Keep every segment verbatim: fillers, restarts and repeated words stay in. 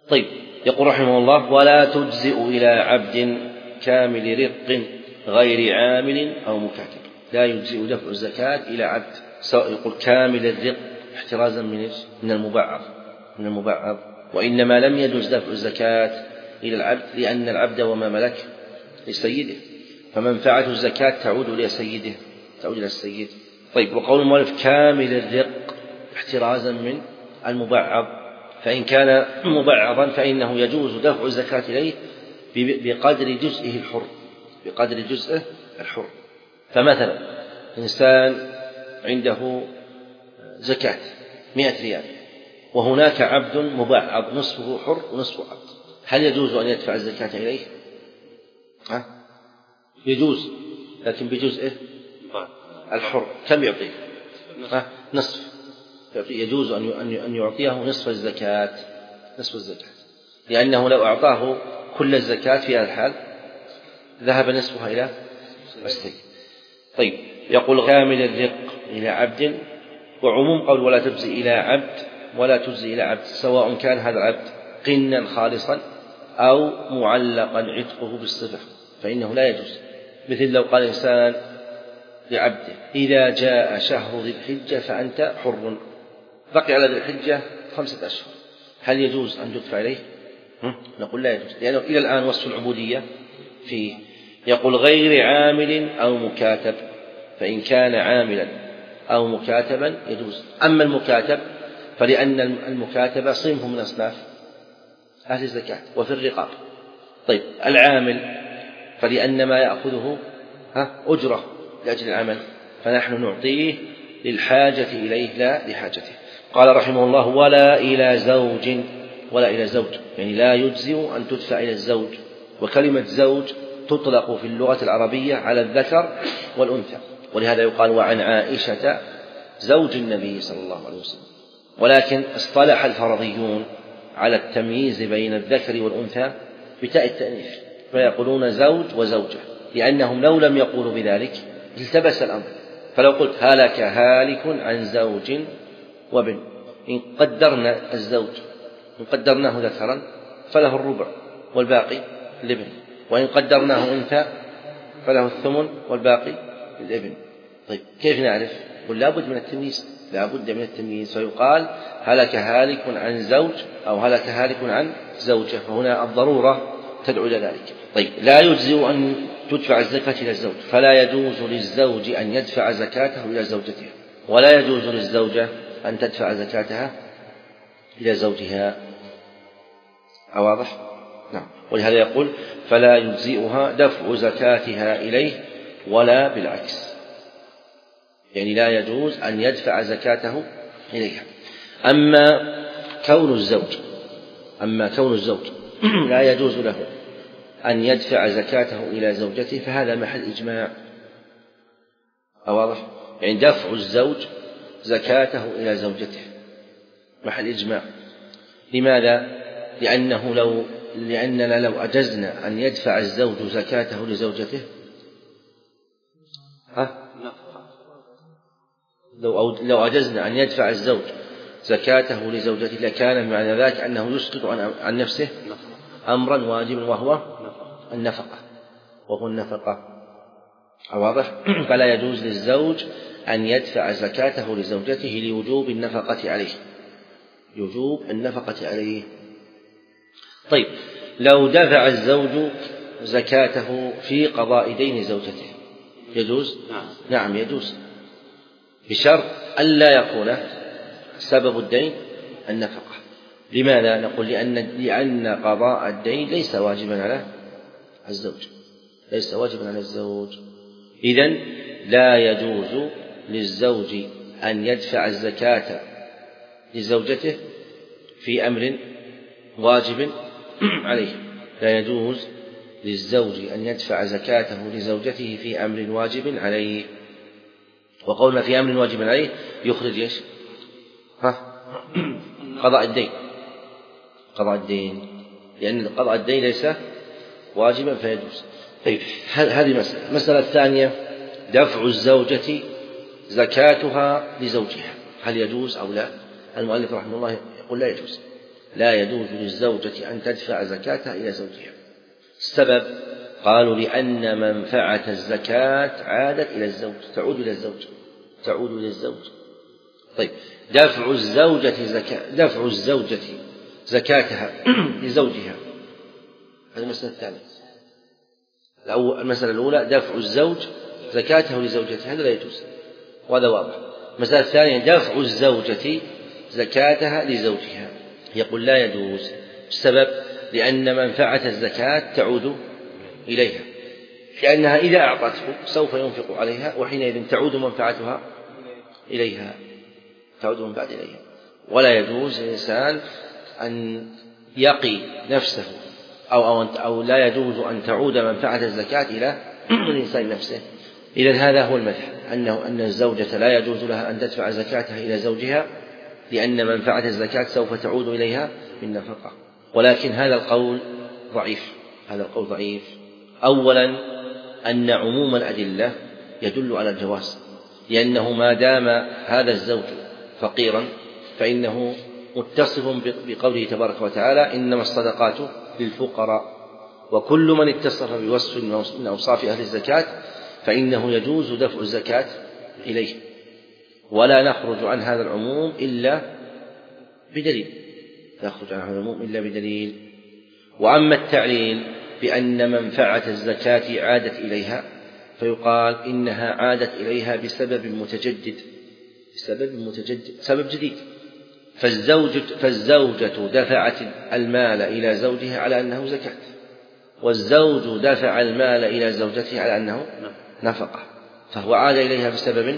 طيب، يقول رحمه الله: ولا تجزئ إلى عبد كامل رق غير عامل أو مكاتب. لا يجزئ دفع الزكاة إلى عبد، سواء يقول كامل الرق احترازا من من المبعض من المبعض وإنما لم يجوز دفع الزكاة إلى العبد لأن العبد وما ملك لسيده، فمنفعة الزكاة تعود إلى سيده تعود إلى السيد. طيب، وقول المؤلف كامل الرق احترازا من المبعض، فإن كان مبعضا فإنه يجوز دفع الزكاة إليه بقدر جزئه الحر بقدر جزئه الحر. فمثلا إنسان عنده زكاة مئة ريال، وهناك عبد مبعض نصفه حر ونصفه عبد، هل يجوز أن يدفع الزكاة إليه؟ ها؟ يجوز، لكن بجزئه الحر. كم يعطيه؟ نصف. يجوز أن يعطيه نصف الزكاة نصف الزكاة لأنه لو أعطاه كل الزكاة في هذا الحال ذهب نصفها إلى السيد. طيب، يقول كامل الرق إلى عبد، وعموم قول ولا تجزي إلى عبد ولا تجزي إلى عبد سواء كان هذا العبد قنا خالصا أو معلقا عتقه بالصفة فإنه لا يجوز. مثل لو قال إنسان لعبده: إذا جاء شهر ذي الحجة فأنت حر، بقي على ذي الحجة خمسة أشهر، هل يجوز أن تدفع إليه؟ نقول لا يجوز، لأنه إلى الآن وصف العبودية فيه. يقول غير عامل أو مكاتب، فإن كان عاملا أو مكاتبا يجوز. أما المكاتب فلأن المكاتبة صنف من أصناف أهل الزكاة وفي الرقاب. طيب، العامل فلأن ما يأخذه أجرة لأجل العمل، فنحن نعطيه للحاجة إليه لا لحاجته. قال رحمه الله: ولا إلى زوج ولا إلى زوج يعني لا يجزئ أن تدفع إلى الزوج. وكلمة زوج تطلق في اللغة العربية على الذكر والأنثى، ولهذا يقال وعن عائشة زوج النبي صلى الله عليه وسلم. ولكن اصطلح الفرضيون على التمييز بين الذكر والأنثى بتاء التأنيث، فيقولون زوج وزوجة، لأنهم لو لم يقولوا بذلك التبس الأمر. فلو قلت هلك هالك عن زوج وابن، إن قدرنا الزوج إن قدرناه ذكرا فله الربع والباقي الابن، وإن قدرناه أنثى فله الثمن والباقي الابن. طيب، كيف نعرف؟ قل لا بد من التمييز لا بد من التمييز فيقال هلك هالك عن زوج أو هلك هالك عن زوجة، فهنا الضرورة تدعو إلى ذلك. طيب، لا يجزئ أن تدفع الزكاة إلى الزوج، فلا يجوز للزوج أن يدفع زكاته إلى زوجته، ولا يجوز للزوجة أن تدفع زكاتها إلى زوجها. واضح؟ نعم. ولهذا يقول: فلا يجزئها دفع زكاتها إليه ولا بالعكس، يعني لا يجوز أن يدفع زكاته إليها. أما كون الزوج أما كون الزوج لا يجوز له أن يدفع زكاته إلى زوجته فهذا محل إجماع. واضح؟ يعني دفع الزوج زكاته إلى زوجته محل إجماع. لماذا؟ لأنه لو لأننا لو أجزنا أن يدفع الزوج زكاته لزوجته ها؟ لو لو أجزنا أن يدفع الزوج زكاته لزوجته لكان معنى ذلك أنه يسقط عن نفسه أمرا واجبا وهو النفقة وهو النفقة. واضح؟ فلا يجوز للزوج أن يدفع زكاته لزوجته لوجوب النفقة عليه لوجوب النفقة عليه. طيب، لو دفع الزوج زكاته في قضاء دين زوجته يجوز؟ نعم يجوز، بشرط ألا يكون سبب الدين النفقة. لماذا؟ نقول لأن لأن قضاء الدين ليس واجبا على الزوج ليس واجبا على الزوج إذن لا يجوز للزوج أن يدفع الزكاة لزوجته في أمر واجب عليه لا يجوز للزوج أن يدفع زكاته لزوجته في أمر واجب عليه. وقولنا في أمر واجب عليه يخرج إيش؟ ها؟ قضاء الدين قضاء الدين لأن قضاء الدين ليس واجبا فيجوز. طيب، هذه مسألة. المسألة الثانية دفع الزوجة زكاتها لزوجها، هل يجوز أو لا؟ المؤلف رحمه الله يقول لا يجوز لا يجوز للزوجة أن تدفع زكاتها إلى زوجها. السبب قالوا لأن منفعة الزكاة عادت إلى الزوج، تعود إلى الزوج تعود إلى الزوج طيب دفع الزوجة زكاة دفع الزوجة زكاتها لزوجها، هذه المسألة الثانية. المسألة الأولى دفع الزوج زكاته لزوجته، هذا لا يجوز وهذا واضح. المسألة الثانية دفع الزوجة زكاتها لزوجها، يقول لا يجوز. السبب لأن منفعة الزكاة تعود إليها، لأنها إذا أعطته سوف ينفق عليها، وحينئذ تعود منفعتها إليها تعود منفعة إليها. ولا يجوز للإنسان أن يقي نفسه أو, أو, أو لا يجوز أن تعود منفعة الزكاة إلى الإنسان نفسه. إذن هذا هو المذهب، أنه أن الزوجة لا يجوز لها أن تدفع زكاتها إلى زوجها، لأن منفعة الزكاة سوف تعود إليها بالنفقة. ولكن هذا القول ضعيف هذا القول ضعيف أولا أن عموم الأدلة يدل على الجواز، لأنه ما دام هذا الزوج فقيرا فإنه متصف بقوله تبارك وتعالى إنما الصدقات للفقراء، وكل من اتصف بوصف من أوصاف أهل الزكاة فإنه يجوز دفع الزكاة إليه، ولا نخرج عن هذا العموم إلا بدليل نخرج عن هذا العموم إلا بدليل. وأما التعليل بأن منفعة الزكاة عادت إليها فيقال إنها عادت إليها بسبب متجدد بسبب متجدد سبب جديد. فالزوجة, فالزوجة دفعت المال إلى زوجها على أنه زكاة، والزوج دفع المال إلى زوجته على أنه نفقة، فهو عاد إليها بسبب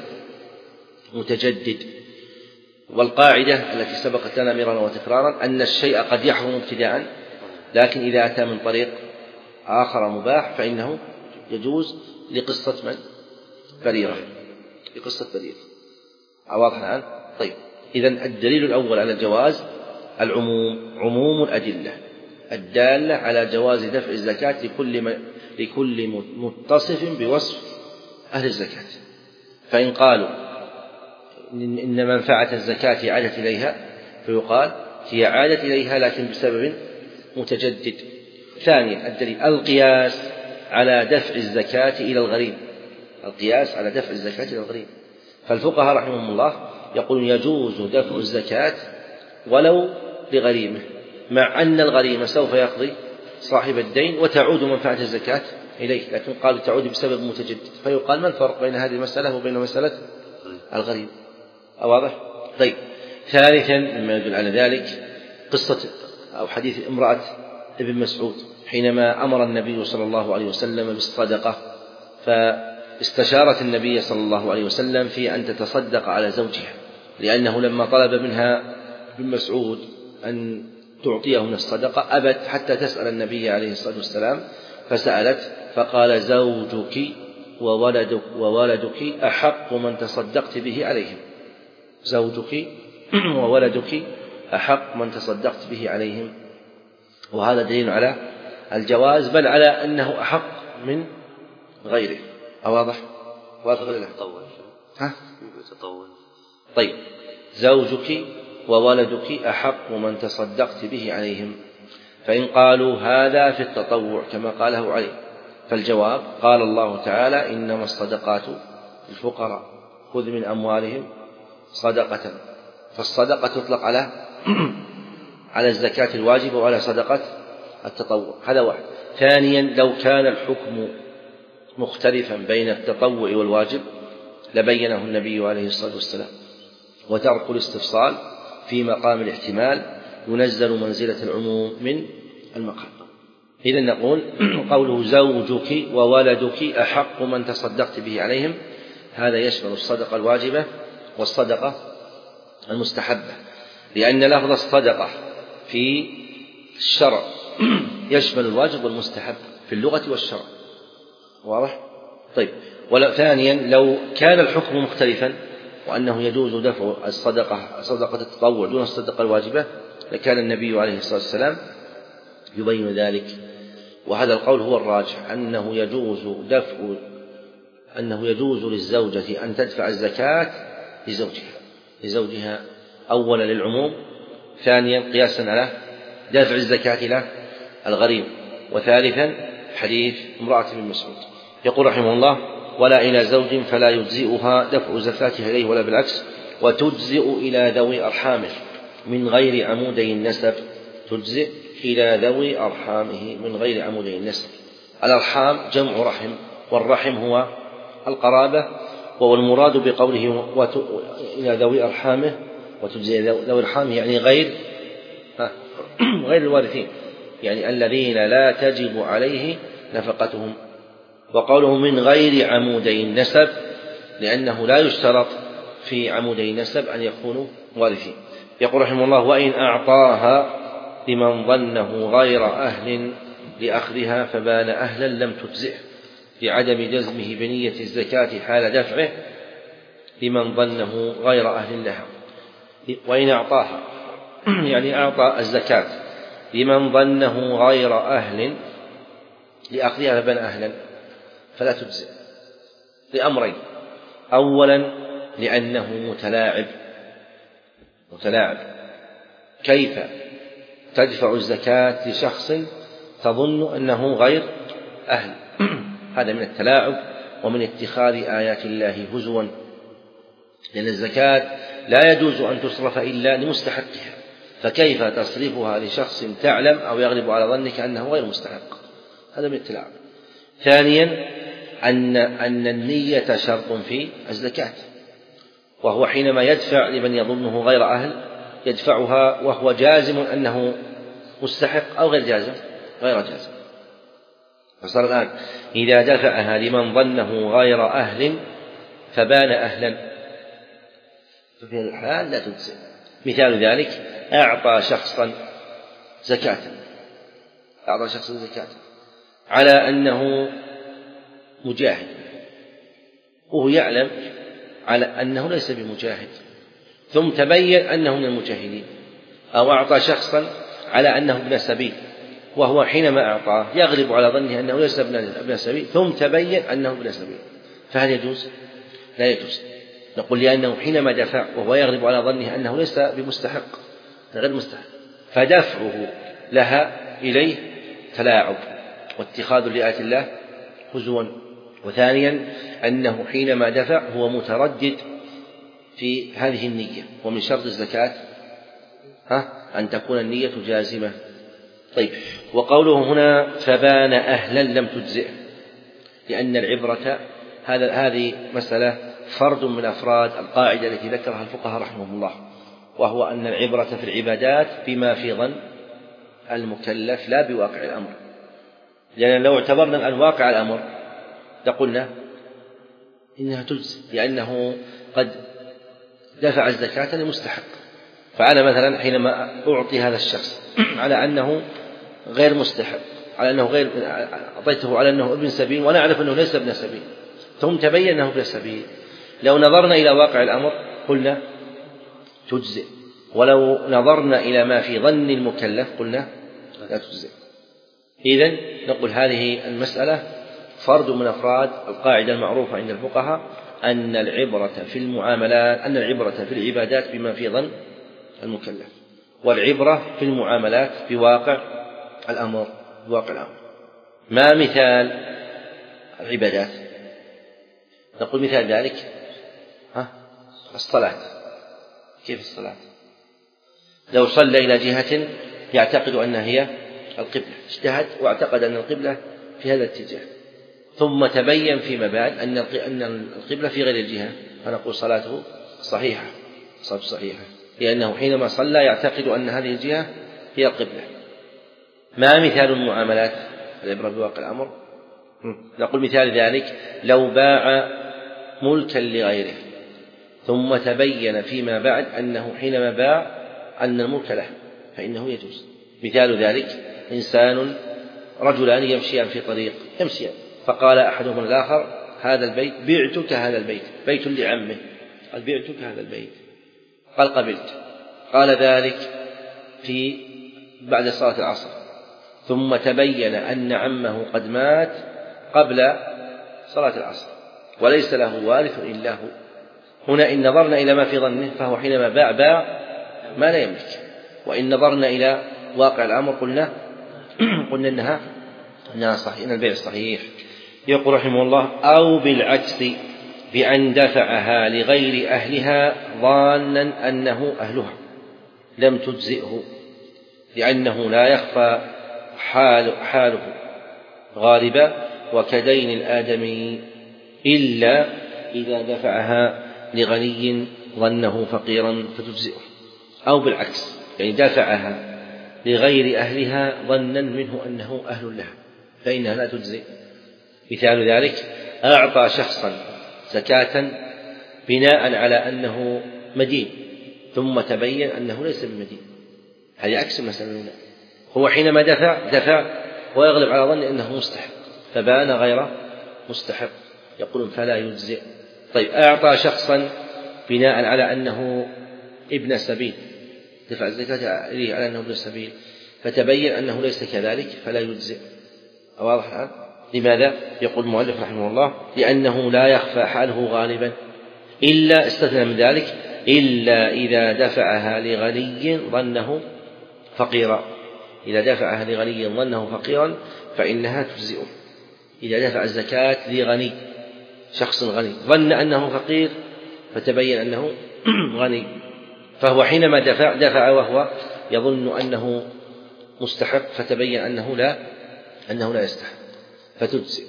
متجدد. والقاعدة التي سبقت لنا مرارا وتكرارا أن الشيء قد يحرم ابتداء، لكن إذا أتى من طريق آخر مباح فإنه يجوز لقصة من؟ بريرة لقصة بريرة. واضح الآن؟ طيب، إذن الدليل الأول على الجواز العموم عموم الأدلة الدالة على جواز دفع الزكاة لكل لكل متصف بوصف أهل الزكاة. فإن قالوا إن منفعة الزكاة عادت إليها فيقال هي عادت إليها لكن بسبب متجدد. ثانيا الدليل القياس على دفع الزكاة إلى الغريب القياس على دفع الزكاة إلى الغريب. فالفقهاء رحمهم الله يقول يجوز دفع الزكاة ولو لغريمه، مع أن الغريم سوف يقضي صاحب الدين وتعود منفعة الزكاة إليه، لكن قال تعود بسبب متجدد. فيقال ما الفرق بين هذه المسألة وبين مسألة الغريم؟ واضح؟ طيب، ثالثا مما يدل على ذلك قصة أو حديث امرأة ابن مسعود حينما أمر النبي صلى الله عليه وسلم بالصدقة، فاستشارت النبي صلى الله عليه وسلم في أن تتصدق على زوجها، لأنه لما طلب منها ابن مسعود أن تعطيه من الصدقة أبت حتى تسأل النبي عليه الصلاة والسلام، فسألت فقال زوجك وولدك, وولدك أحق من تصدقت به عليهم زوجك وولدك أحق من تصدقت به عليهم. وهذا دليل على الجواز، بل على أنه أحق من غيره. واضح؟ واضح ولا لا؟ ها؟ طيب، زوجك وولدك أحق من تصدقت به عليهم. فإن قالوا هذا في التطوع كما قاله علي فالجواب قال الله تعالى إنما الصدقات للفقراء خذ من أموالهم صدقة، فالصدقة تطلق على على الزكاة الواجبة وعلى صدقة التطوع. هذا واحد. ثانيا لو كان الحكم مختلفا بين التطوع والواجب لبينه النبي عليه الصلاة والسلام، وترك الاستفصال في مقام الاحتمال ينزل منزلة العموم من المقام. إذن نقول قوله زوجك وولدك أحق من تصدقت به عليهم هذا يشمل الصدقة الواجبة والصدقة المستحبة، لأن لفظ الصدقة في الشرع يشمل الواجب والمستحب في اللغة والشرع. واضح؟ طيب، ثانيا لو كان الحكم مختلفا وأنه يجوز دفع الصدقة صدقة التطوع دون الصدقة الواجبة لكان النبي عليه الصلاة والسلام يبين ذلك. وهذا القول هو الراجح أنه يجوز دفع أنه يجوز للزوجة أن تدفع الزكاة لزوجها لزوجها أولا للعموم، ثانيا قياسا على دفع الزكاة إلى الغريم. وثالثا حديث امرأة بن مسعود يقول رحمه الله: ولا إلى زوج فلا يجزئها دفع زكاتها إليه ولا بالعكس، وتجزئ إلى ذوي أرحامه من غير عمودي النسب، تجزئ إلى ذوي أرحامه من غير عمودي النسب. الأرحام جمع رحم، والرحم هو القرابة، والمراد بقوله إلى ذوي أرحامه وتجزئ ذوي أرحامه يعني غير غير الوارثين، يعني الذين لا تجب عليه نفقتهم. وقوله من غير عمودي النسب لأنه لا يشترط في عمودي النسب أن يكونوا وارثين. يقول رحمه الله: وإن أعطاها لمن ظنه غير أهل لأخذها فبان أهلا لم تجزئه، لعدم جزمه بنية الزكاة حال دفعه لمن ظنه غير أهل لها. وإن أعطاها يعني أعطى الزكاة لمن ظنه غير أهل لأخذها فبان أهلا فلا تجزئ لأمرين: أولا لأنه متلاعب متلاعب كيف تدفع الزكاة لشخص تظن أنه غير أهل؟ هذا من التلاعب ومن اتخاذ آيات الله هزوا، لأن الزكاة لا يجوز أن تصرف إلا لمستحقها، فكيف تصرفها لشخص تعلم أو يغلب على ظنك أنه غير مستحق؟ هذا من التلاعب. ثانيا أن أن النية شرط في الزكاة، وهو حينما يدفع لمن يظنه غير أهل يدفعها وهو جازم أنه مستحق أو غير جازم غير جازم. فصار الآن إذا دفعها لمن ظنه غير أهل فبان أهلا، ففي هذا الحال لا تجزئ. مثال ذلك: أعطى شخصا زكاة أعطى شخصا زكاة على أنه مجاهد، وهو يعلم على أنه ليس بمجاهد، ثم تبين أنه من المجاهدين. أو أعطى شخصا على أنه ابن سبيل، وهو حينما أعطاه يغلب على ظنه أنه ليس ابن سبيل، ثم تبين أنه ابن سبيل، فهل يجوز؟ لا يجوز. نقول لأنه حينما دفع وهو يغلب على ظنه أنه ليس بمستحق غير مستحق، فدفعه لها إليه تلاعب واتخاذ لآيات الله هزوا. وثانيا أنه حينما دفع هو متردد في هذه النية، ومن شرط الزكاة ها أن تكون النية جازمة. طيب، وقوله هنا فبان أهلا لم تجزئ، لأن العبرة هذا هذه مسألة فرد من أفراد القاعدة التي ذكرها الفقهاء رحمهم الله، وهو أن العبرة في العبادات بما في ظن المكلف لا بواقع الأمر. لأن لو اعتبرنا الآن واقع الأمر لقلنا إنها تجزي، لأنه قد دفع الزكاة لمستحق. فأنا مثلا حينما أعطي هذا الشخص على أنه غير مستحق، على أنه غير أعطيته على أنه ابن سبيل وأنا أعرف أنه ليس ابن سبيل، ثم تبين أنه ابن سبيل، لو نظرنا إلى واقع الأمر قلنا تجزئ، ولو نظرنا إلى ما في ظن المكلف قلنا لا تجزئ. إذن نقول هذه المسألة فرد من أفراد القاعدة المعروفة عند الفقهاء أن العبرة في المعاملات أن العبرة في العبادات بما في ظن المكلف، والعبرة في المعاملات بواقع الأمر بواقع الأمر. ما مثال العبادات؟ نقول مثال ذلك ها الصلاة. كيف الصلاة؟ لو صلى إلى جهة يعتقد أنها هي القبلة، اجتهد واعتقد أن القبلة في هذا الاتجاه، ثم تبين فيما بعد أن القبلة في غير الجهة، فنقول صلاته صحيحة صلاته صحيحة لأنه حينما صلى يعتقد أن هذه الجهة هي القبلة. ما مثال المعاملات العبرة بواقع الأمر؟ نقول مثال ذلك لو باع ملكا لغيره ثم تبين فيما بعد أنه حينما باع أن الملك له فإنه يجوز. مثال ذلك إنسان رجلان يمشيان في طريق يمشيان، فقال أحدهما الآخر هذا البيت بعتك هذا البيت، بيت لعمه، قال بعتك هذا البيت، قال قبلت. قال ذلك في بعد صلاة العصر، ثم تبين أن عمه قد مات قبل صلاة العصر وليس له وارث إلا هو. هنا إن نظرنا إلى ما في ظنه فهو حينما باع باع ما لا يملك، وإن نظرنا إلى واقع الأمر قلنا قلنا إنها إنها صحيح، إن البيع صحيح. يقول رحمه الله: أو بالعكس بأن دفعها لغير أهلها ظانا أنه أهلها لم تجزئه، لأنه لا يخفى حال حاله غالبا وكدين الآدمي، إلا إذا دفعها لغني ظنه فقيرا فتجزئه. أو بالعكس، يعني دفعها لغير أهلها ظنا منه أنه أهل لها فإنها لا تجزئ. مثال ذلك: أعطى شخصا زكاة بناء على أنه مدين ثم تبين أنه ليس بمدين، هذه عكس المسألة الأولى. هو حينما دفع دفع ويغلب على ظن أنه مستحق فبان غير مستحق، يقولون فلا يجزئ. طيب، أعطى شخصا بناء على أنه ابن سبيل، دفع الزكاة إليه على أنه ابن سبيل فتبين أنه ليس كذلك فلا يجزئ. واضح الآن؟ لماذا؟ يقول المؤلف رحمه الله: لأنه لا يخفى حاله غالبا، إلا استثنى من ذلك إلا إذا دفعها لغني ظنه فقيرا. إذا دفعها لغني ظنه فقيرا فإنها تجزئه. إذا دفع الزكاة لغني، شخص غني ظن أنه فقير فتبين أنه غني، فهو حينما دفع دفع وهو يظن أنه مستحق فتبين أنه لا أنه لا يستحق فتجزئ.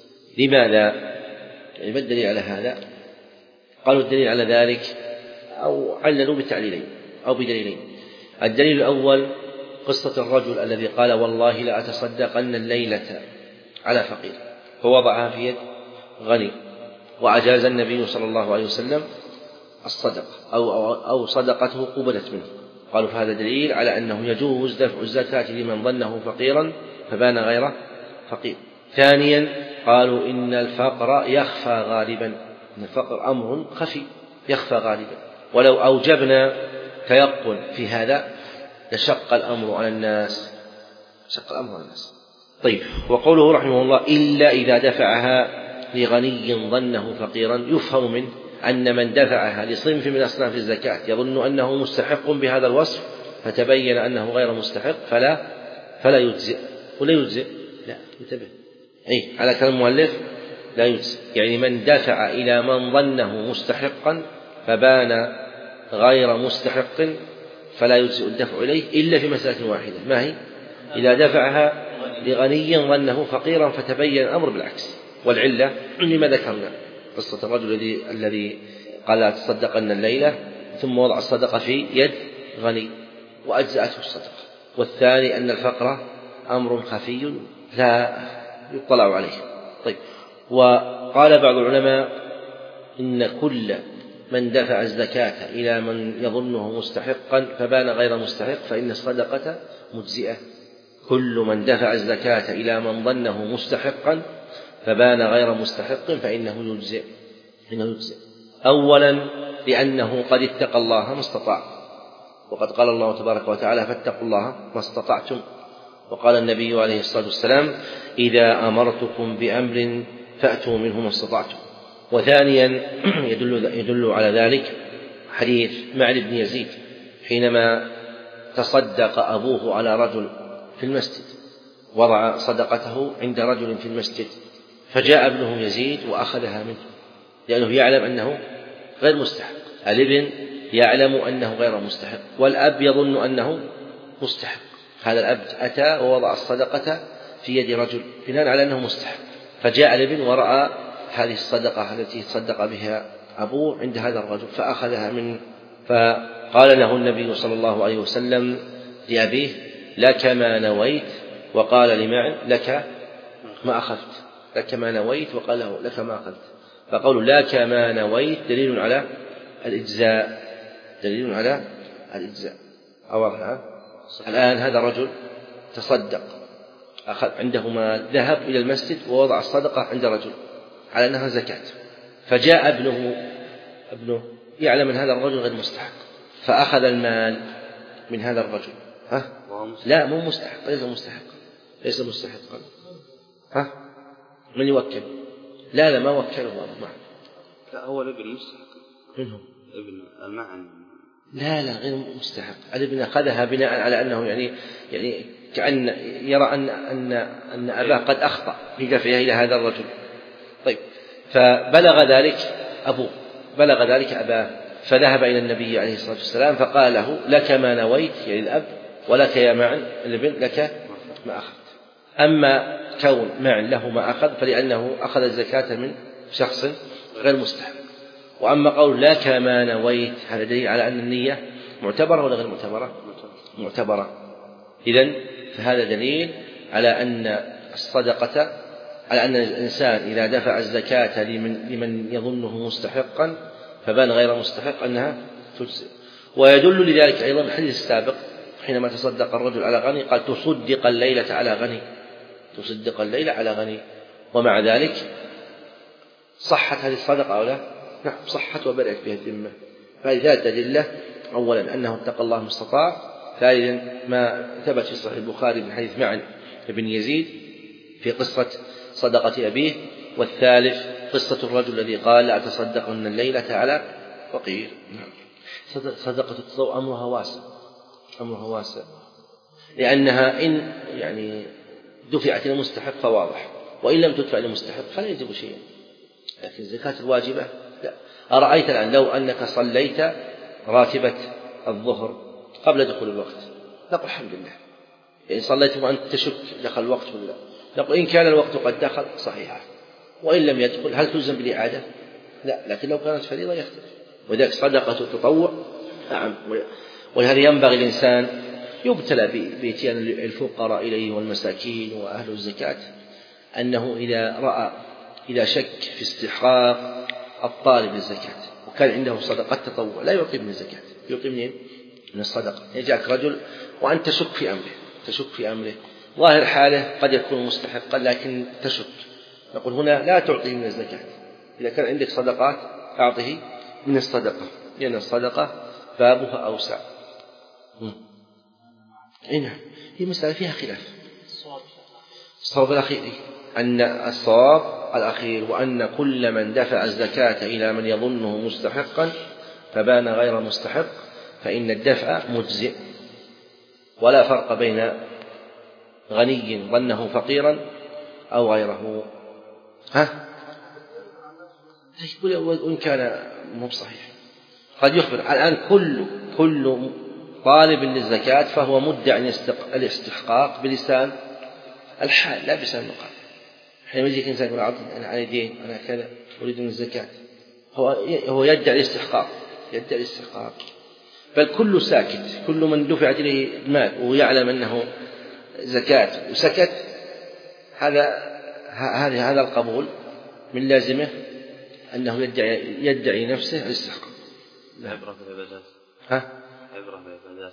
لماذا؟ يعني ما الدليل على هذا؟ قالوا الدليل على ذلك أو عللوا بتعليلين أو بدليلين. الدليل الأول قصة الرجل الذي قال: والله لا أتصدقن الليلة على فقير، فوضعها في يد غني، وأجاز النبي صلى الله عليه وسلم الصدقة أو, أو, أو صدقته قبلت منه. قالوا فهذا دليل على أنه يجوز دفع الزكاة لمن ظنه فقيرا فبان غير فقير. ثانيا قالوا إن الفقر يخفى غالبا، إن الفقر أمر خفي يخفى غالبا، ولو أوجبنا تيقن في هذا لشق الأمر على الناس شق الأمر على الناس. طيب، وقوله رحمه الله: إلا إذا دفعها لغني ظنه فقيرا، يفهم منه أن من دفعها لصنف من أصناف الزكاة يظن أنه مستحق بهذا الوصف فتبين أنه غير مستحق فلا فلا يجزئ. ولا يجزئ، لا انتبه، أي على كلام المؤلف لا يجزئ، يعني من دفع إلى من ظنه مستحقا فبان غير مستحق فلا يجزئ الدفع إليه إلا في مسألة واحدة، ما هي؟ إذا دفعها لغني ظنه فقيرا فتبين الأمر بالعكس. والعلة لما ذكرنا قصة الرجل الذي الذي قال: لا تصدقن الليلة، ثم وضع الصدقة في يد غني وأجزأته الصدقة. والثاني أن الفقر أمر خفي لا يطلع عليه. طيب، وقال بعض العلماء إن كل من دفع الزكاة إلى من يظنه مستحقا فبان غير مستحق فإن الصدقة مجزئة. كل من دفع الزكاة إلى من ظنه مستحقا فبان غير مستحق فإنه يجزئ. إنه يجزئ أولا لأنه قد اتقى الله ما استطاع، وقد قال الله تبارك وتعالى: فاتقوا الله ما استطعتم. وقال النبي عليه الصلاة والسلام: إذا أمرتكم بأمر فأتوا منه ما استطعتم. وثانيا يدل, يدل على ذلك حديث معن بن يزيد حينما تصدق أبوه على رجل في المسجد، وضع صدقته عند رجل في المسجد، فجاء ابنه يزيد وأخذها منه لأنه يعلم أنه غير مستحق. الابن يعلم أنه غير مستحق والأب يظن أنه مستحق. هذا الأب أتى ووضع الصدقة في يد رجل بناء على أنه مستحق، فجاء الابن ورأى هذه الصدقة التي تصدق بها أبوه عند هذا الرجل فأخذها منه، فقال له النبي صلى الله عليه وسلم لأبيه: لك ما نويت، وقال لمعن: لك ما أخذت. لك ما نويت، وقال له: لك ما أخذت. فقول لك ما نويت دليل على الإجزاء، دليل على الإجزاء. أوضح الآن هذا الرجل تصدق، أخذ عنده مال، ذهب إلى المسجد ووضع الصدقة عند رجل على أنها زكاة، فجاء ابنه ابنه يعلم أن هذا الرجل غير مستحق فأخذ المال من هذا الرجل. ها؟ لا، مو مستحق، ليس مستحقا، ليس مستحقا. ها؟ من يوكل؟ لا لا ما وكله الله. لا، هو الابن مستحق. منه ابن المعن لا لا غير مستحق. الابن أخذها بناء على أنه يعني يعني كأن يرى أن أن أن أباه قد أخطأ في دفعه إلى هذا الرجل. طيب فبلغ ذلك أبوه، بلغ ذلك أباه، فذهب إلى النبي عليه الصلاة والسلام فقال له: لك ما نويت، يعني الأب، ولك يا معن الابن لك ما أخذ. أما كون معن له ما أخذ فلأنه أخذ الزكاة من شخص غير مستحق. وأما قول لك ما نويت هذا دليل على أن النية معتبرة ولا غير معتبرة؟ معتبرة. إذن فهذا دليل على أن الصدقة، على أن الإنسان إذا دفع الزكاة لمن, لمن يظنه مستحقا فبان غير مستحق أنها تجزئ. ويدل لذلك أيضا الحديث السابق حينما تصدق الرجل على غني قال: تصدق الليلة على غني، تصدق الليلة على غني. ومع ذلك صحت هذه الصدقة أو لا؟ نعم صحت وبرئت بها الذمة. فهذه أدلة: أولا أنه اتقى الله ما استطاع، ثالثا ما ثبت في صحيح البخاري من حديث معن بن يزيد في قصة صدقة أبيه، والثالث قصة الرجل الذي قال: لا أتصدقن الليلة على فقير. صدقة التطوع أمرها واسع، أمرها واسع، لأنها إن يعني دفعت للمستحق فواضح، وإن لم تدفع للمستحق فلا يجب شيئا. لكن الزكاة الواجبة لا. أرأيت الآن لو أنك صليت راتبة الظهر قبل دخول الوقت، نقول الحمد لله، يعني صليت وأنت تشك دخل الوقت ولا لا، نقول إن كان الوقت قد دخل صحيحة، وإن لم يدخل هل تلزم بالإعادة؟ لا. لكن لو كانت فريضة يختلف. وذلك صدقة التطوع نعم. ولهذا ينبغي الإنسان يبتلى بإتيان الفقراء إليه والمساكين وأهل الزكاة، أنه إذا رأى إذا شك في استحقاق الطالب للزكاة وكان عنده صدقة تطوع لا يعطي من الزكاة، يعطي منين؟ من الصدقة. يجاك رجل وأنت تشك في أمره، تشك في أمره ظاهر حاله قد يكون مستحقا لكن تشك، نقول هنا لا تعطيه من الزكاة. إذا كان عندك صدقات أعطه من الصدقة، لأن الصدقة بابها أوسع. نعم هي مسألة فيها خلاف. الصواب الأخير أن الصواب الأخير وأن كل من دفع الزكاة إلى من يظنه مستحقا فبان غير مستحق فإن الدفع مجزئ، ولا فرق بين غني ظنه فقيرا أو غيره. ها؟ وإن كان مو صحيح قد يخبر الآن كل كل طالب للزكاة فهو مدعي الاستحقاق بلسان الحال لا بلسان المقال. حينما يجيك إنسان يقول أنا علي دين أنا كذا أريد من الزكاة، هو هو يدعي الاستحقاق، يدعي الاستحقاق. بل كل ساكت، كل من دفعت إليه المال ويعلم أنه زكاة وسكت، هذا هذا هذا القبول من لازمه أنه يدعي يدعي نفسه الاستحقاق. العبرة في العبادات. ها؟ العبرة في العبادات.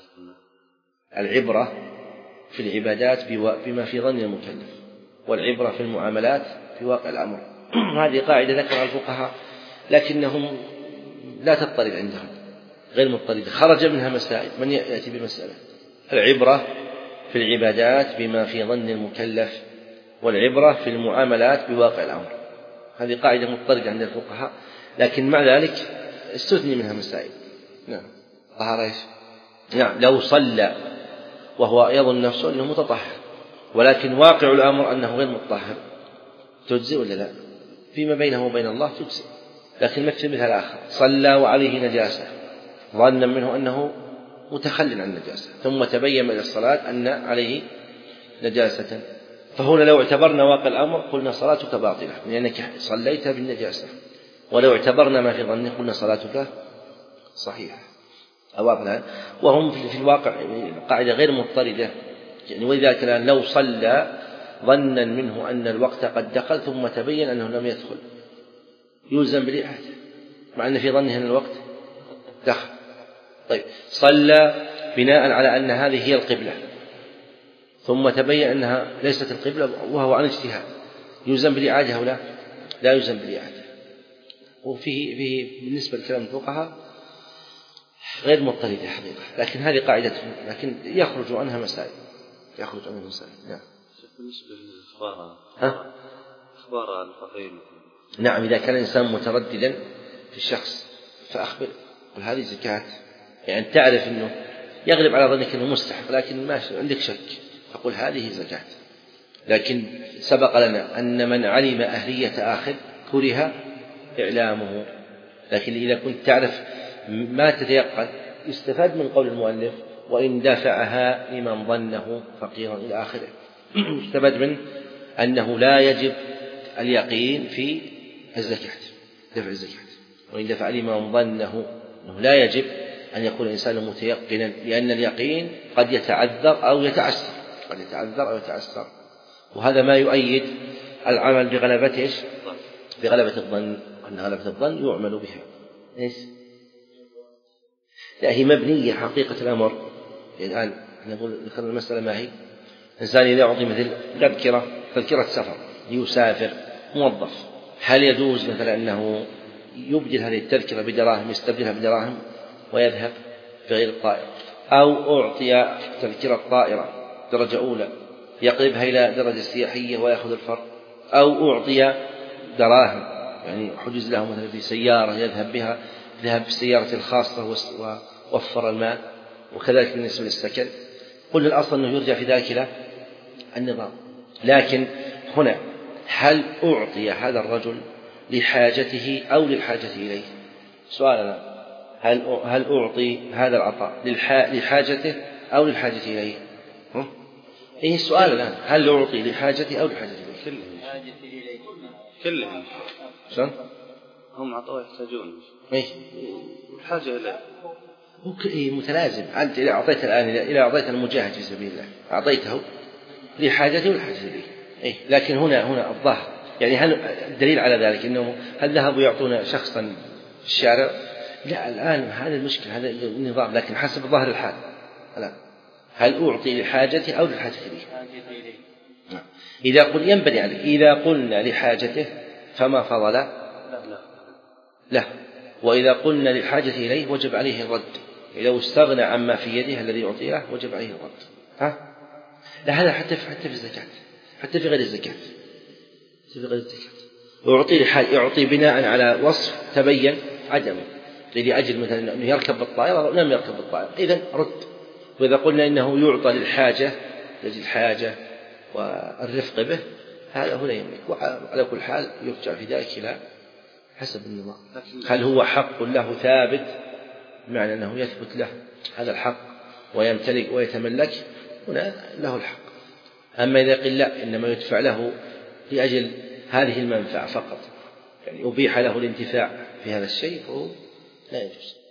العبرة في العبادات بما في ظن المكلف، والعبرة في المعاملات في واقع الأمر. هذه قاعدة ذكرها الفقهاء لكنهم لا تضطرد عندهم، غير مضطردة، خرج منها مسائل. من يأتي بمسألة العبرة في العبادات بما في ظن المكلف، والعبرة في المعاملات بواقع الأمر. هذه قاعدة مضطردة عند الفقهاء، لكن مع ذلك استثني منها مسائل. نعم طهارة إيش؟ نعم لو صلى وهو يظن نفسه أنه متطهر ولكن واقع الأمر أنه غير متطهر تجزئ ولا لا؟ فيما بينه وبين الله تجزئ. لكن مثل مثل آخر صلى وعليه نجاسة ظنا منه أنه متخل عن النجاسة ثم تبين من الصلاة أن عليه نجاسة، فهنا لو اعتبرنا واقع الأمر قلنا صلاتك باطلة لأنك صليت بالنجاسة، ولو اعتبرنا ما في ظنه قلنا صلاتك صحيحة. أواضح. وهم في الواقع قاعدة غير مضطردة، يعني ولذلك الآن لو صلى ظنا منه أن الوقت قد دخل ثم تبين أنه لم يدخل يلزم بالإعادة مع أن في ظنه أن الوقت دخل. طيب صلى بناء على أن هذه هي القبلة ثم تبين أنها ليست القبلة وهو عن اجتهاد يلزم بالإعادة أو لا؟ لا يلزم بالإعادة. وفيه فيه بالنسبة لكلام الفقهاء غير مضطردة حقيقة، لكن هذه قاعدة، لكن يخرج عنها مسائل، يخرج عنها مسائل. نعم. بالنسبة للأخبار ها؟ أخبار الفقير. نعم إذا كان الإنسان مترددا في الشخص فأخبر قل هذه زكاة يعني تعرف أنه يغلب على ظنك أنه مستحق لكن ما عندك شك، فقل هذه زكاة. لكن سبق لنا أن من علم أهلية آخر كره إعلامه، لكن إذا كنت تعرف ما تتيقن يستفاد من قول المؤلف وإن دفعها لمن ظنه فقيرا إلى آخره. يستفاد منه أنه لا يجب اليقين في الزكاة، دفع الزكاة، وإن دفع لمن ظنه أنه لا يجب أن يكون الإنسان متيقنا، لأن اليقين قد يتعذر أو يتعسر، قد يتعذر أو يتعسر، وهذا ما يؤيد العمل بغلبة إيش؟ بغلبة الظن، وأن غلبة الظن يعمل بها. إيش؟ لا هي مبنية حقيقة الأمر. الآن نقول ذكرنا المسألة ما هي؟ الإنسان إذا أعطي مثل تذكرة تذكرة سفر ليسافر موظف، هل يجوز مثلا أنه يبدل هذه التذكرة بدراهم، يستبدلها بدراهم ويذهب بغير الطائرة، أو أعطي تذكرة طائرة درجة أولى يقلبها إلى درجة سياحية ويأخذ الفرق، أو أعطي دراهم يعني حجز له مثلا في سيارة يذهب بها، ذهب بالسيارة الخاصة ووفر المال، وكذلك بالنسبة للسكن. قلنا الأصل أنه يرجع في ذلك إلى النظام. لكن هنا هل أعطي هذا الرجل لحاجته أو للحاجة إليه؟ سؤالنا هل هل أعطي هذا العطاء لحاجته أو للحاجة إليه؟ إيه السؤال الآن، هل أعطي لحاجته أو للحاجة إليه؟ كلهم شلون؟ هم عطوا يحتاجون إيه الحاجة إليه إيه متلازم. أنت إذا أعطيت الآن إذا أعطيت المجاهد في سبيل الله أعطيته لحاجته والحاجة إليه. إيه لكن هنا هنا الظاهر يعني هل الدليل على ذلك إنه هل ذهبوا يعطون شخصا في الشارع؟ لا الآن هذا المشكلة، هذا النظام، لكن حسب ظاهر الحال. لا هل أعطي لحاجته أو للحاجة إليه؟ إذا قل ينبني عليه إذا قلنا لحاجته فما فضل لا لا، وإذا قلنا للحاجة إليه وجب عليه الرد، إذا استغنى عما في يده الذي يعطيه وجب عليه الرد. ها لا هذا حتى في حتى في الزكاة، حتى في غير الزكاة، في غير الزكاة يعطي لحاجة، يعطي بناء على وصف تبين عدمه، لأجل مثلا أنه يركب بالطائرة أو لم يركب بالطائرة، إذن رد. وإذا قلنا إنه يعطى للحاجة لأجل الحاجة والرفق به هذا هنا يملك. وعلى كل حال يرجع في ذلك إلى حسب النظام، هل هو حق له ثابت بمعنى أنه يثبت له هذا الحق ويمتلك ويتملك، هنا له الحق. أما إذا قل لا إنما يدفع له لأجل هذه المنفعة فقط، يعني أبيح له الانتفاع في هذا الشيء فهو لا يجوز.